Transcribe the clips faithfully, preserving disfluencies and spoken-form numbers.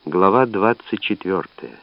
Глава двадцать четвёртая.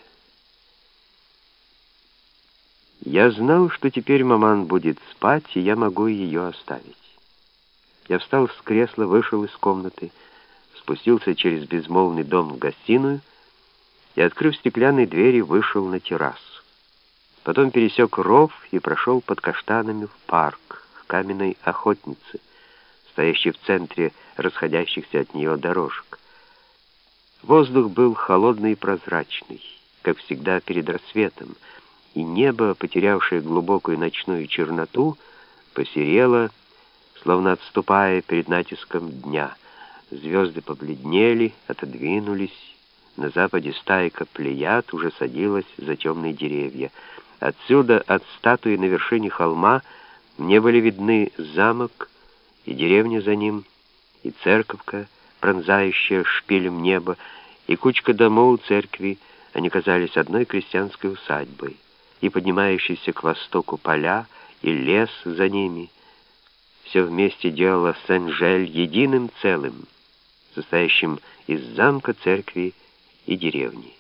Я знал, что теперь маман будет спать, и я могу ее оставить. Я встал с кресла, вышел из комнаты, спустился через безмолвный дом в гостиную и, открыв стеклянные двери, вышел на террасу. Потом пересек ров и прошел под каштанами в парк, к каменной охотнице, стоящей в центре расходящихся от нее дорожек. Воздух был холодный и прозрачный, как всегда перед рассветом, и небо, потерявшее глубокую ночную черноту, посерело, словно отступая перед натиском дня. Звезды побледнели, отодвинулись. На западе стайка плеяд уже садилась за темные деревья. Отсюда, от статуи на вершине холма, мне были видны замок и деревня за ним, и церковка, пронзающая шпилем небо, и кучка домов у церкви. Они казались одной крестьянской усадьбой, и поднимающиеся к востоку поля, и лес за ними. Все вместе делало Сен-Жель единым целым, состоящим из замка, церкви и деревни.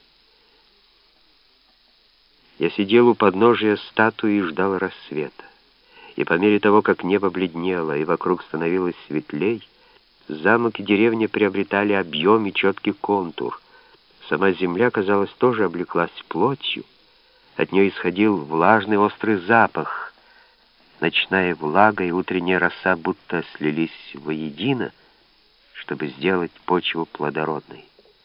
Я сидел у подножия статуи и ждал рассвета, и по мере того, как небо бледнело и вокруг становилось светлей, замок и деревня приобретали объем и четкий контур. Сама земля, казалось, тоже облеклась плотью. От нее исходил влажный острый запах. Ночная влага и утренняя роса будто слились воедино, чтобы сделать почву плодородной.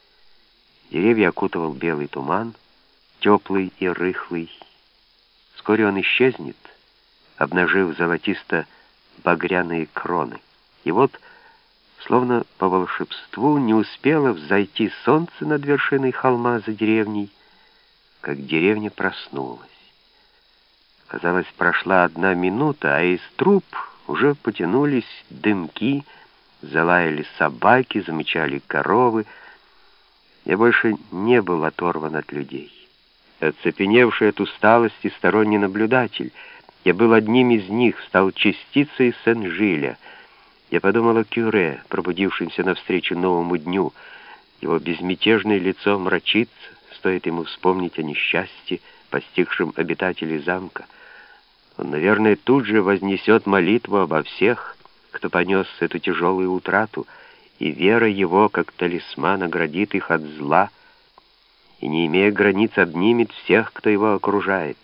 Деревья окутывал белый туман, теплый и рыхлый. Вскоре он исчезнет, обнажив золотисто-багряные кроны. И вот, словно по волшебству, не успело взойти солнце над вершиной холма за деревней, как деревня проснулась. Казалось, прошла одна минута, а из труб уже потянулись дымки, залаяли собаки, замычали коровы. Я больше не был оторван от людей. Оцепеневший от усталости сторонний наблюдатель, я был одним из них, стал частицей Сен-Жиля. Я подумал о Кюре, пробудившемся навстречу новому дню. Его безмятежное лицо мрачится, стоит ему вспомнить о несчастье, постигшем обитателей замка. Он, наверное, тут же вознесет молитву обо всех, кто понес эту тяжелую утрату, и вера его, как талисман, оградит их от зла, и, не имея границ, обнимет всех, кто его окружает.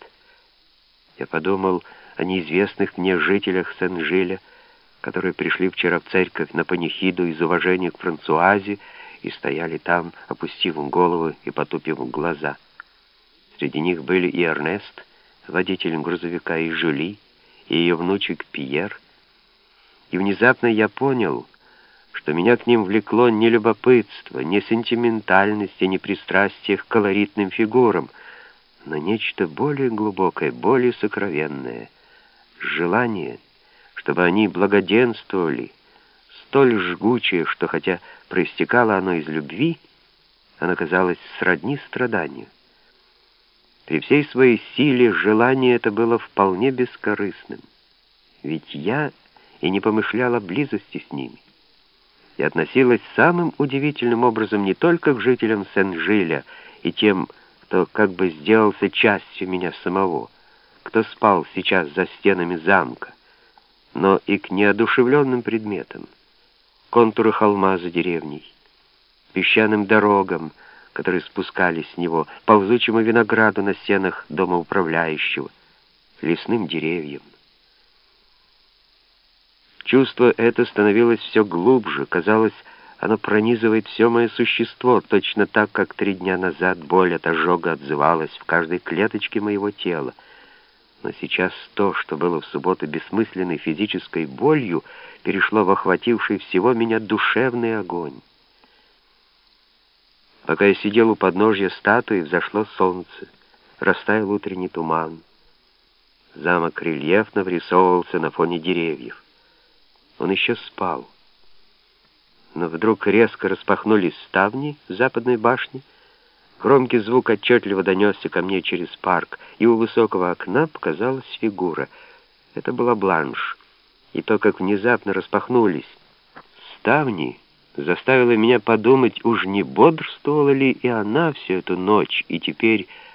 Я подумал о неизвестных мне жителях Сен-Жиля, которые пришли вчера в церковь на панихиду из уважения к Франсуазе и стояли там, опустив головы и потупив глаза. Среди них были и Эрнест, водитель грузовика, и Жюли, и ее внучек Пьер. И внезапно я понял, что меня к ним влекло не любопытство, не сентиментальность и не пристрастие к колоритным фигурам, но нечто более глубокое, более сокровенное — желание, чтобы они благоденствовали, столь жгучее, что хотя проистекало оно из любви, оно казалось сродни страданию. При всей своей силе желание это было вполне бескорыстным, ведь я и не помышлял о близости с ними, и относилась самым удивительным образом не только к жителям Сен-Жиля и тем, кто как бы сделался частью меня самого, кто спал сейчас за стенами замка, но и к неодушевленным предметам, контуру холма за деревней, песчаным дорогам, которые спускались с него, ползучему винограду на стенах дома управляющего, лесным деревьям. Чувство это становилось все глубже, казалось, оно пронизывает все мое существо, точно так, как три дня назад боль от ожога отзывалась в каждой клеточке моего тела. Но сейчас то, что было в субботу бессмысленной физической болью, перешло в охвативший всего меня душевный огонь. Пока я сидел у подножья статуи, взошло солнце, растаял утренний туман. Замок рельефно врисовывался на фоне деревьев. Он еще спал. Но вдруг резко распахнулись ставни в западной башне. Громкий звук отчетливо донесся ко мне через парк, и у высокого окна показалась фигура. Это была Бланш. И то, как внезапно распахнулись ставни, заставило меня подумать, уж не бодрствовала ли и она всю эту ночь, и теперь